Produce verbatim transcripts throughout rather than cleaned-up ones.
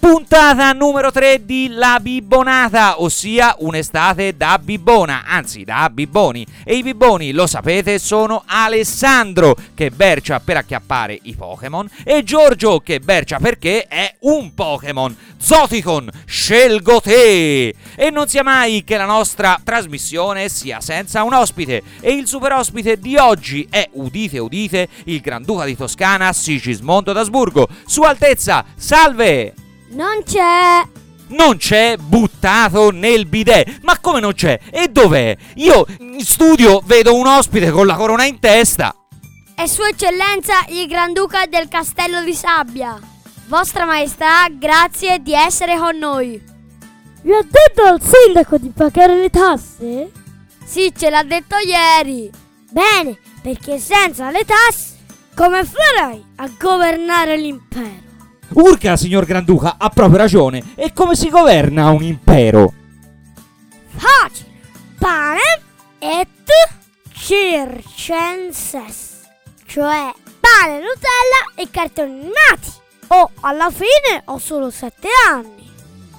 Puntata numero tre di La Bibbonata, ossia un'estate da bibbona, anzi da bibboni. E i bibboni, lo sapete, sono Alessandro, che bercia per acchiappare i Pokémon, e Giorgio, che bercia perché è un Pokémon. Zoticon, scelgo te! E non sia mai che la nostra trasmissione sia senza un ospite. E il super ospite di oggi è, udite udite, il Granduca di Toscana Sigismondo d'Asburgo. Sua Altezza, salve! Non c'è! Non c'è, buttato nel bidet. Ma come non c'è? E dov'è? Io in studio vedo un ospite con la corona in testa. È Sua Eccellenza il Granduca del Castello di Sabbia. Vostra Maestà, grazie di essere con noi. Vi ha detto al sindaco di pagare le tasse? Sì, ce l'ha detto ieri. Bene, perché senza le tasse come farai a governare l'impero? Urca, signor Granduca, ha proprio ragione. E come si governa un impero? Facile! Pane et circenses, cioè pane, Nutella e cartoni animati. Oh, alla fine ho solo sette anni.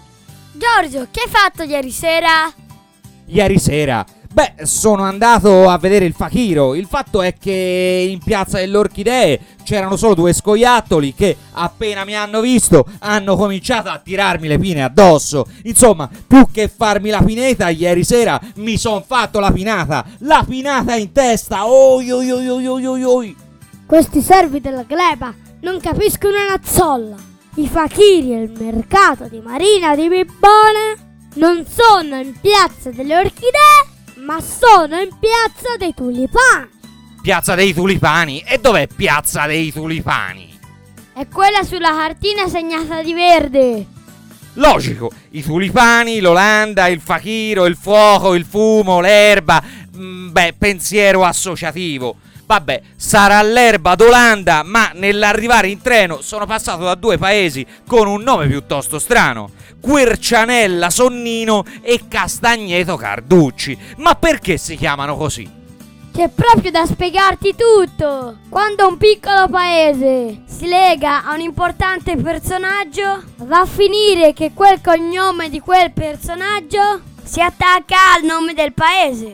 Giorgio, che hai fatto ieri sera? Ieri sera? Beh, sono andato a vedere il Fakiro. Il fatto è che in Piazza delle Orchidee c'erano solo due scoiattoli che, appena mi hanno visto, hanno cominciato a tirarmi le pine addosso. Insomma, più che farmi la pineta, ieri sera mi son fatto la pinata. La pinata in testa. Oi oi oi oi oi oi oi. Questi servi della gleba non capiscono una zolla. I fakiri e il mercato di Marina di Bibbone non sono in Piazza delle Orchidee, ma sono in Piazza dei Tulipani. Piazza dei Tulipani? E dov'è Piazza dei Tulipani? È quella sulla cartina segnata di verde. Logico, i tulipani, l'Olanda, il Fakiro, il fuoco, il fumo, l'erba. Mm, beh, pensiero associativo. Vabbè, sarà l'erba d'Olanda, ma nell'arrivare in treno sono passato da due paesi con un nome piuttosto strano: Quercianella Sonnino e Castagneto Carducci. Ma perché si chiamano così? C'è proprio da spiegarti tutto. Quando un piccolo paese si lega a un importante personaggio, va a finire che quel cognome di quel personaggio si attacca al nome del paese.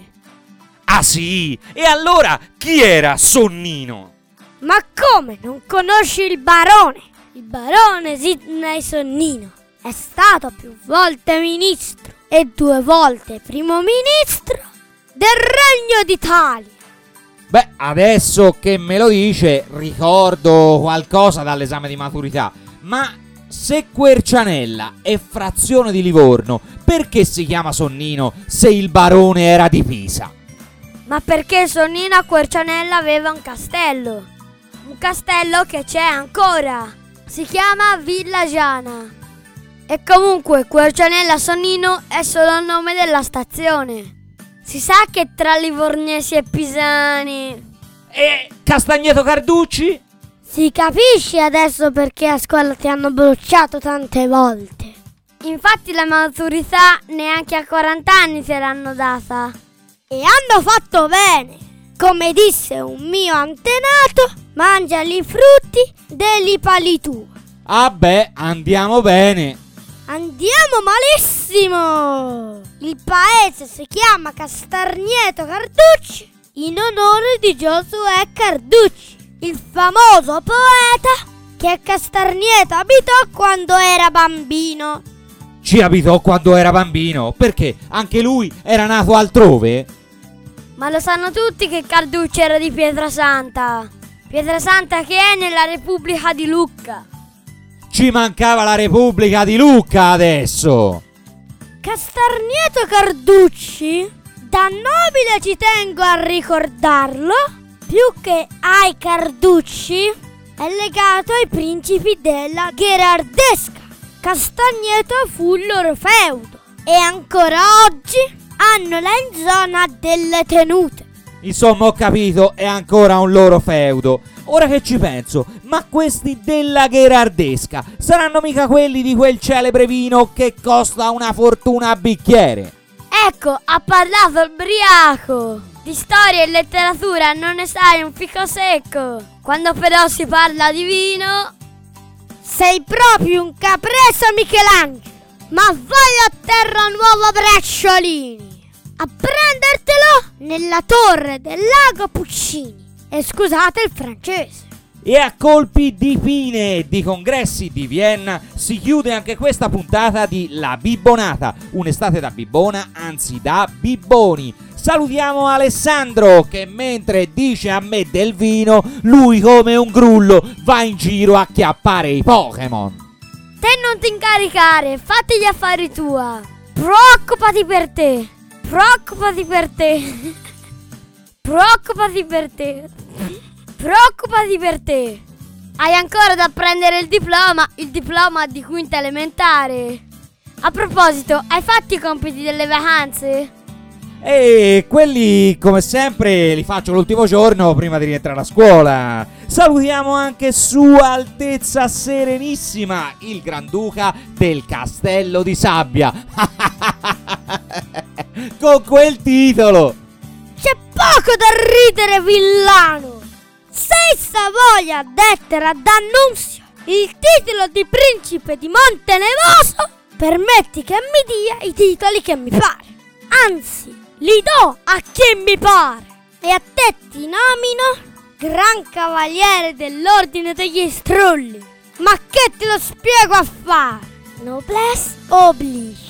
Ah sì? E allora chi era Sonnino? Ma come, non conosci il barone? Il barone Sidney Sonnino è stato più volte ministro e due volte primo ministro del Regno d'Italia. Beh, adesso che me lo dice, ricordo qualcosa dall'esame di maturità. Ma se Quercianella è frazione di Livorno, perché si chiama Sonnino se il barone era di Pisa? Ma perché Sonnino a Quercianella aveva un castello. Un castello che c'è ancora. Si chiama Villa Giana. E comunque Quercianella Sonnino è solo il nome della stazione. Si sa che tra livornesi e pisani. E Castagneto Carducci? Si capisce adesso perché a scuola ti hanno bocciato tante volte. Infatti la maturità neanche a quaranta anni te l'hanno data. E hanno fatto bene. Come disse un mio antenato, mangia i frutti degli pali tu. Ah beh, andiamo bene. Andiamo malissimo. Il paese si chiama Castagneto Carducci in onore di Giosuè Carducci, il famoso poeta che a Castagneto abitò quando era bambino. Ci abitò quando era bambino? Perché anche lui era nato altrove? Ma lo sanno tutti che Carducci era di Pietrasanta. Pietrasanta che è nella Repubblica di Lucca. Ci mancava la Repubblica di Lucca adesso. Castagneto Carducci, da nobile ci tengo a ricordarlo, più che ai Carducci, è legato ai principi della Gherardesca. Castagneto fu il loro feudo e ancora oggi hanno la zona delle tenute. Insomma, ho capito, è ancora un loro feudo. Ora che ci penso, ma questi della Gherardesca saranno mica quelli di quel celebre vino che costa una fortuna a bicchiere? Ecco, ha parlato il briaco. Di storia e letteratura non ne sai un fico secco. Quando però si parla di vino... Sei proprio un capresso Michelangelo. Ma vai a terra nuova Brecciolini a prendertelo nella torre del lago Puccini. E scusate il francese. E a colpi di fine e di congressi di Vienna si chiude anche questa puntata di La Bibbonata, un'estate da Bibbona, anzi da Bibboni. Salutiamo Alessandro che mentre dice a me del vino, lui come un grullo va in giro a chiappare i Pokémon. Te non ti incaricare, fatti gli affari tua. Preoccupati per te. Preoccupati per te. Preoccupati per te. Preoccupati per te. Hai ancora da prendere il diploma, il diploma di quinta elementare. A proposito, hai fatto i compiti delle vacanze? E quelli come sempre li faccio l'ultimo giorno prima di rientrare a scuola. Salutiamo anche Sua Altezza Serenissima, il Granduca del Castello di Sabbia. Con quel titolo c'è poco da ridere, villano. Sei Savoia dettera d'Annunzio, il titolo di principe di Montenevoso, permetti che mi dia i titoli che mi pare. Anzi, li do a chi mi pare. E a te ti nomino Gran Cavaliere dell'Ordine degli Strulli. Ma che te lo spiego a fare? Noblesse oblige.